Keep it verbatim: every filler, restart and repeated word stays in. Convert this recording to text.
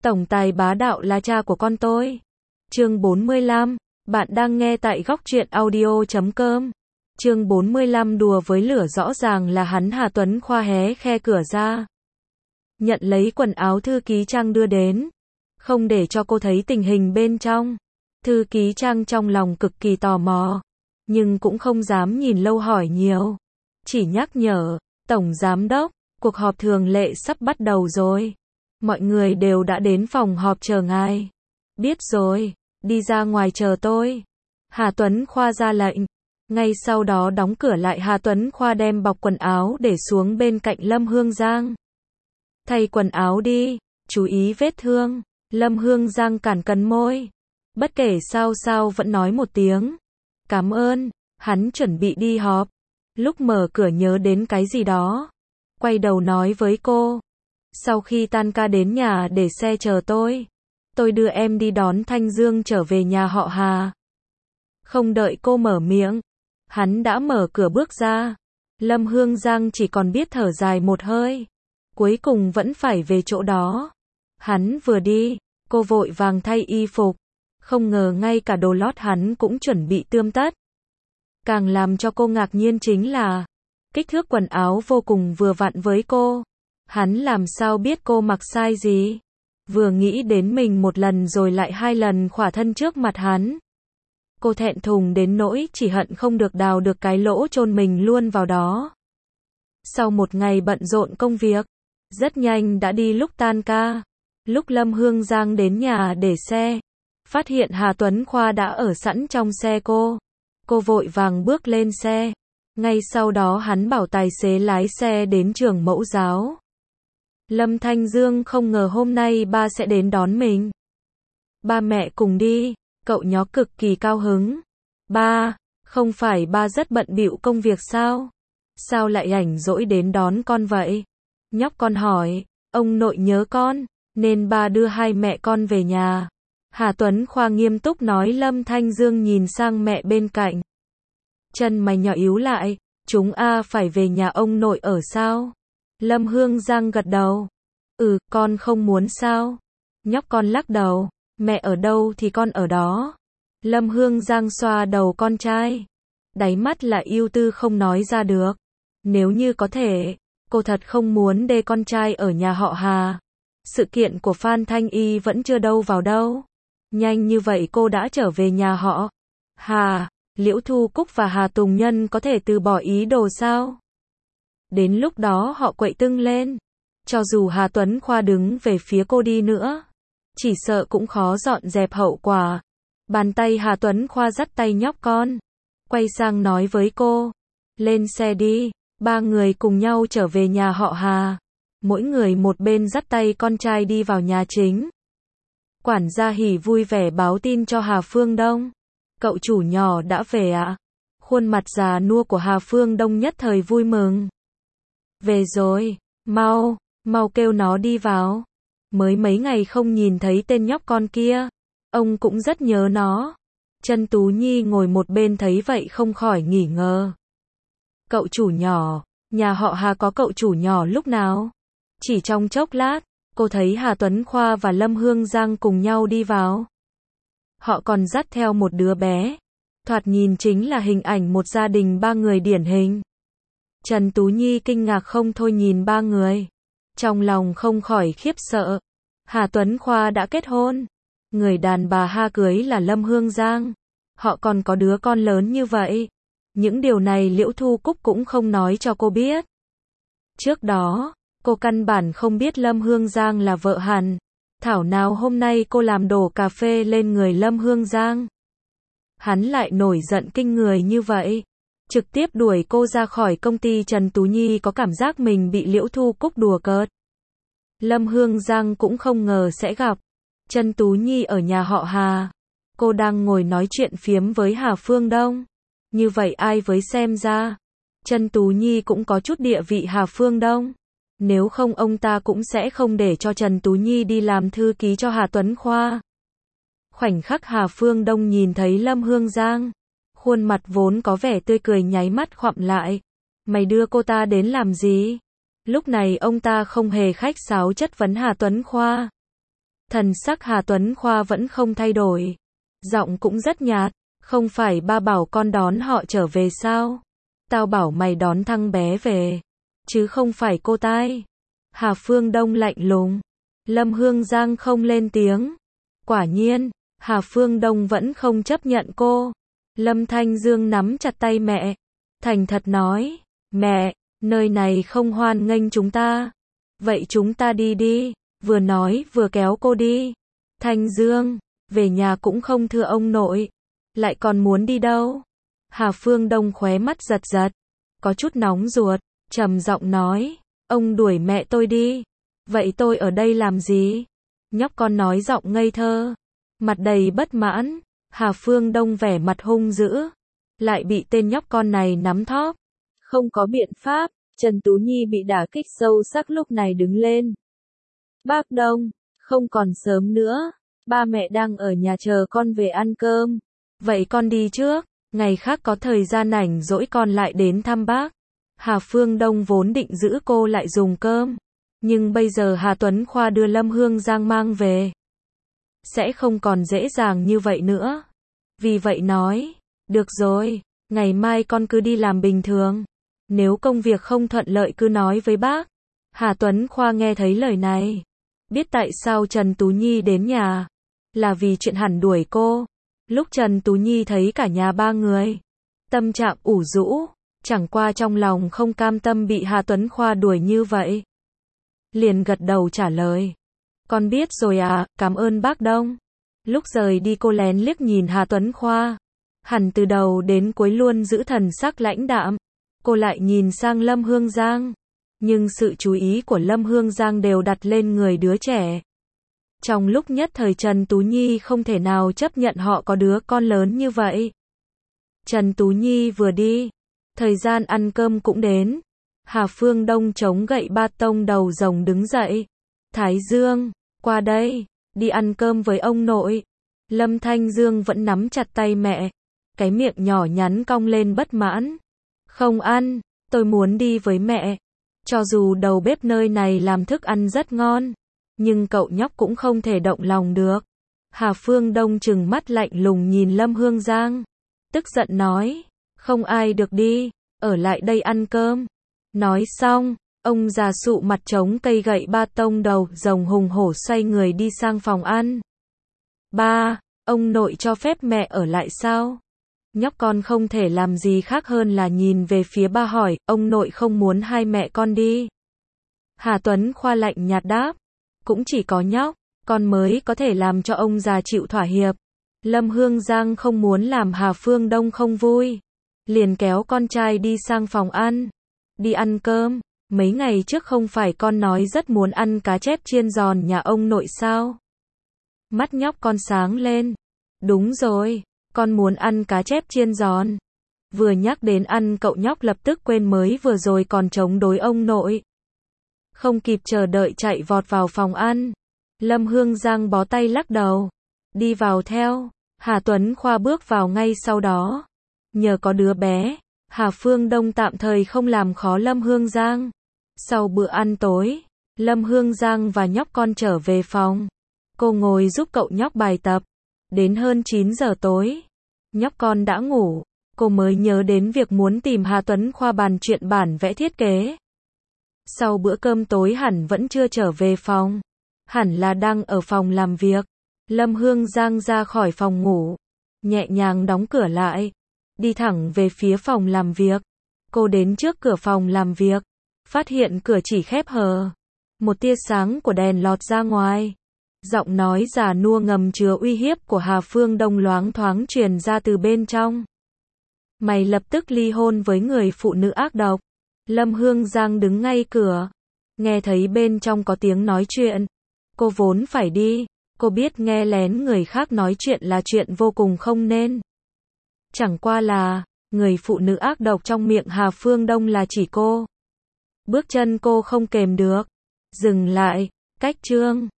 Tổng tài bá đạo là cha của con tôi. Chương bốn mươi lăm, bạn đang nghe tại góc truyện audio chấm com. Chương bốn mươi lăm đùa với lửa rõ ràng là hắn Hà Tuấn Khoa hé khe cửa ra. Nhận lấy quần áo thư ký Trang đưa đến. Không để cho cô thấy tình hình bên trong. Thư ký Trang trong lòng cực kỳ tò mò. Nhưng cũng không dám nhìn lâu hỏi nhiều. Chỉ nhắc nhở, Tổng Giám Đốc, cuộc họp thường lệ sắp bắt đầu rồi. Mọi người đều đã đến phòng họp chờ ngài. Biết rồi, đi ra ngoài chờ tôi. Hà Tuấn Khoa ra lệnh. Ngay sau đó đóng cửa lại, Hà Tuấn Khoa đem bọc quần áo để xuống bên cạnh Lâm Hương Giang. Thay quần áo đi, chú ý vết thương. Lâm Hương Giang cản cắn môi. Bất kể sao sao vẫn nói một tiếng. Cảm ơn, hắn chuẩn bị đi họp. Lúc mở cửa nhớ đến cái gì đó. Quay đầu nói với cô. Sau khi tan ca đến nhà để xe chờ tôi. Tôi đưa em đi đón Thanh Dương trở về nhà họ Hà. Không đợi cô mở miệng. Hắn đã mở cửa bước ra. Lâm Hương Giang chỉ còn biết thở dài một hơi. Cuối cùng vẫn phải về chỗ đó. Hắn vừa đi, cô vội vàng thay y phục. Không ngờ ngay cả đồ lót hắn cũng chuẩn bị tươm tất. Càng làm cho cô ngạc nhiên chính là kích thước quần áo vô cùng vừa vặn với cô. Hắn làm sao biết cô mặc size gì? Vừa nghĩ đến mình một lần rồi lại hai lần khỏa thân trước mặt hắn. Cô thẹn thùng đến nỗi chỉ hận không được đào được cái lỗ chôn mình luôn vào đó. Sau một ngày bận rộn công việc, rất nhanh đã đi lúc tan ca. Lúc Lâm Hương Giang đến nhà để xe, phát hiện Hà Tuấn Khoa đã ở sẵn trong xe cô. Cô vội vàng bước lên xe. Ngay sau đó hắn bảo tài xế lái xe đến trường mẫu giáo. Lâm Thanh Dương không ngờ hôm nay ba sẽ đến đón mình. Ba mẹ cùng đi, cậu nhó cực kỳ cao hứng. Ba, không phải ba rất bận bịu công việc sao? Sao lại rảnh rỗi đến đón con vậy? Nhóc con hỏi, ông nội nhớ con, nên ba đưa hai mẹ con về nhà. Hà Tuấn Khoa nghiêm túc nói. Lâm Thanh Dương nhìn sang mẹ bên cạnh. Chân mày nhỏ yếu lại, chúng a phải về nhà ông nội ở sao? Lâm Hương Giang gật đầu. Ừ, con không muốn sao? Nhóc con lắc đầu. Mẹ ở đâu thì con ở đó. Lâm Hương Giang xoa đầu con trai. Đáy mắt là ưu tư không nói ra được. Nếu như có thể, cô thật không muốn để con trai ở nhà họ Hà. Sự kiện của Phan Thanh Y vẫn chưa đâu vào đâu. Nhanh như vậy cô đã trở về nhà họ Hà. Liễu Thu Cúc và Hà Tùng Nhân có thể từ bỏ ý đồ sao? Đến lúc đó họ quậy tưng lên. Cho dù Hà Tuấn Khoa đứng về phía cô đi nữa, chỉ sợ cũng khó dọn dẹp hậu quả. Bàn tay Hà Tuấn Khoa dắt tay nhóc con. Quay sang nói với cô. Lên xe đi. Ba người cùng nhau trở về nhà họ Hà. Mỗi người một bên dắt tay con trai đi vào nhà chính. Quản gia Hỉ vui vẻ báo tin cho Hà Phương Đông. Cậu chủ nhỏ đã về ạ. À? Khuôn mặt già nua của Hà Phương Đông nhất thời vui mừng. Về rồi, mau, mau kêu nó đi vào. Mới mấy ngày không nhìn thấy tên nhóc con kia. Ông cũng rất nhớ nó. Trân Tú Nhi ngồi một bên thấy vậy không khỏi nghỉ ngờ. Cậu chủ nhỏ, nhà họ Hà có cậu chủ nhỏ lúc nào? Chỉ trong chốc lát, cô thấy Hà Tuấn Khoa và Lâm Hương Giang cùng nhau đi vào. Họ còn dắt theo một đứa bé. Thoạt nhìn chính là hình ảnh một gia đình ba người điển hình. Trần Tú Nhi kinh ngạc không thôi nhìn ba người. Trong lòng không khỏi khiếp sợ. Hà Tuấn Khoa đã kết hôn. Người đàn bà ha cưới là Lâm Hương Giang. Họ còn có đứa con lớn như vậy. Những điều này Liễu Thu Cúc cũng không nói cho cô biết. Trước đó, cô căn bản không biết Lâm Hương Giang là vợ hắn. Thảo nào hôm nay cô làm đổ cà phê lên người Lâm Hương Giang. Hắn lại nổi giận kinh người như vậy. Trực tiếp đuổi cô ra khỏi công ty. Trần Tú Nhi có cảm giác mình bị Liễu Thu Cúc đùa cợt. Lâm Hương Giang cũng không ngờ sẽ gặp Trần Tú Nhi ở nhà họ Hà. Cô đang ngồi nói chuyện phiếm với Hà Phương Đông. Như vậy ai với xem ra, Trần Tú Nhi cũng có chút địa vị Hà Phương Đông. Nếu không ông ta cũng sẽ không để cho Trần Tú Nhi đi làm thư ký cho Hà Tuấn Khoa. Khoảnh khắc Hà Phương Đông nhìn thấy Lâm Hương Giang, khuôn mặt vốn có vẻ tươi cười nháy mắt khoặm lại. Mày đưa cô ta đến làm gì? Lúc này ông ta không hề khách sáo chất vấn Hà Tuấn Khoa. Thần sắc Hà Tuấn Khoa vẫn không thay đổi. Giọng cũng rất nhạt. Không phải ba bảo con đón họ trở về sao? Tao bảo mày đón thằng bé về. Chứ không phải cô tai. Hà Phương Đông lạnh lùng. Lâm Hương Giang không lên tiếng. Quả nhiên, Hà Phương Đông vẫn không chấp nhận cô. Lâm Thanh Dương nắm chặt tay mẹ. Thành thật nói. Mẹ, nơi này không hoan nghênh chúng ta. Vậy chúng ta đi đi. Vừa nói vừa kéo cô đi. Thanh Dương, về nhà cũng không thưa ông nội. Lại còn muốn đi đâu? Hà Phương Đông khóe mắt giật giật. Có chút nóng ruột. Trầm giọng nói. Ông đuổi mẹ tôi đi. Vậy tôi ở đây làm gì? Nhóc con nói giọng ngây thơ. Mặt đầy bất mãn. Hà Phương Đông vẻ mặt hung dữ. Lại bị tên nhóc con này nắm thóp. Không có biện pháp. Trần Tú Nhi bị đả kích sâu sắc lúc này đứng lên. Bác Đông, không còn sớm nữa. Ba mẹ đang ở nhà chờ con về ăn cơm. Vậy con đi trước. Ngày khác có thời gian rảnh rỗi con lại đến thăm bác. Hà Phương Đông vốn định giữ cô lại dùng cơm. Nhưng bây giờ Hà Tuấn Khoa đưa Lâm Hương Giang mang về. Sẽ không còn dễ dàng như vậy nữa. Vì vậy nói. Được rồi, ngày mai con cứ đi làm bình thường. Nếu công việc không thuận lợi cứ nói với bác. Hà Tuấn Khoa nghe thấy lời này. Biết tại sao Trần Tú Nhi đến nhà. Là vì chuyện hẳn đuổi cô. Lúc Trần Tú Nhi thấy cả nhà ba người. Tâm trạng ủ rũ. Chẳng qua trong lòng không cam tâm bị Hà Tuấn Khoa đuổi như vậy. Liền gật đầu trả lời. Con biết rồi à, cảm ơn bác Đông. Lúc rời đi cô lén liếc nhìn Hà Tuấn Khoa. Hẳn từ đầu đến cuối luôn giữ thần sắc lãnh đạm. Cô lại nhìn sang Lâm Hương Giang. Nhưng sự chú ý của Lâm Hương Giang đều đặt lên người đứa trẻ. Trong lúc nhất thời Trần Tú Nhi không thể nào chấp nhận họ có đứa con lớn như vậy. Trần Tú Nhi vừa đi. Thời gian ăn cơm cũng đến. Hà Phương Đông chống gậy ba tông đầu rồng đứng dậy. Thái Dương, qua đây, đi ăn cơm với ông nội. Lâm Thanh Dương vẫn nắm chặt tay mẹ. Cái miệng nhỏ nhắn cong lên bất mãn. Không ăn, tôi muốn đi với mẹ. Cho dù đầu bếp nơi này làm thức ăn rất ngon. Nhưng cậu nhóc cũng không thể động lòng được. Hà Phương Đông trừng mắt lạnh lùng nhìn Lâm Hương Giang. Tức giận nói. Không ai được đi. Ở lại đây ăn cơm. Nói xong, ông già sụ mặt chống cây gậy ba tông đầu rồng hùng hổ xoay người đi sang phòng ăn. Ba, ông nội cho phép mẹ ở lại sao? Nhóc con không thể làm gì khác hơn là nhìn về phía ba hỏi, ông nội không muốn hai mẹ con đi. Hà Tuấn Khoa lạnh nhạt đáp. Cũng chỉ có nhóc, con mới có thể làm cho ông già chịu thỏa hiệp. Lâm Hương Giang không muốn làm Hà Phương Đông không vui. Liền kéo con trai đi sang phòng ăn. Đi ăn cơm. Mấy ngày trước không phải con nói rất muốn ăn cá chép chiên giòn nhà ông nội sao? Mắt nhóc con sáng lên. Đúng rồi, con muốn ăn cá chép chiên giòn. Vừa nhắc đến ăn cậu nhóc lập tức quên mới vừa rồi còn chống đối ông nội. Không kịp chờ đợi chạy vọt vào phòng ăn. Lâm Hương Giang bó tay lắc đầu. Đi vào theo. Hà Tuấn Khoa bước vào ngay sau đó. Nhờ có đứa bé, Hà Phương Đông tạm thời không làm khó Lâm Hương Giang. Sau bữa ăn tối, Lâm Hương Giang và nhóc con trở về phòng. Cô ngồi giúp cậu nhóc bài tập. Đến hơn chín giờ tối, nhóc con đã ngủ. Cô mới nhớ đến việc muốn tìm Hà Tuấn Khoa bàn chuyện bản vẽ thiết kế. Sau bữa cơm tối hẳn vẫn chưa trở về phòng. Hẳn là đang ở phòng làm việc. Lâm Hương Giang ra khỏi phòng ngủ. Nhẹ nhàng đóng cửa lại. Đi thẳng về phía phòng làm việc. Cô đến trước cửa phòng làm việc. Phát hiện cửa chỉ khép hờ. Một tia sáng của đèn lọt ra ngoài. Giọng nói già nua ngầm chứa uy hiếp của Hà Phương Đông loáng thoáng truyền ra từ bên trong. Mày lập tức ly hôn với người phụ nữ ác độc. Lâm Hương Giang đứng ngay cửa. Nghe thấy bên trong có tiếng nói chuyện. Cô vốn phải đi. Cô biết nghe lén người khác nói chuyện là chuyện vô cùng không nên. Chẳng qua là, người phụ nữ ác độc trong miệng Hà Phương Đông là chỉ cô. Bước chân cô không kềm được. Dừng lại, cách chương.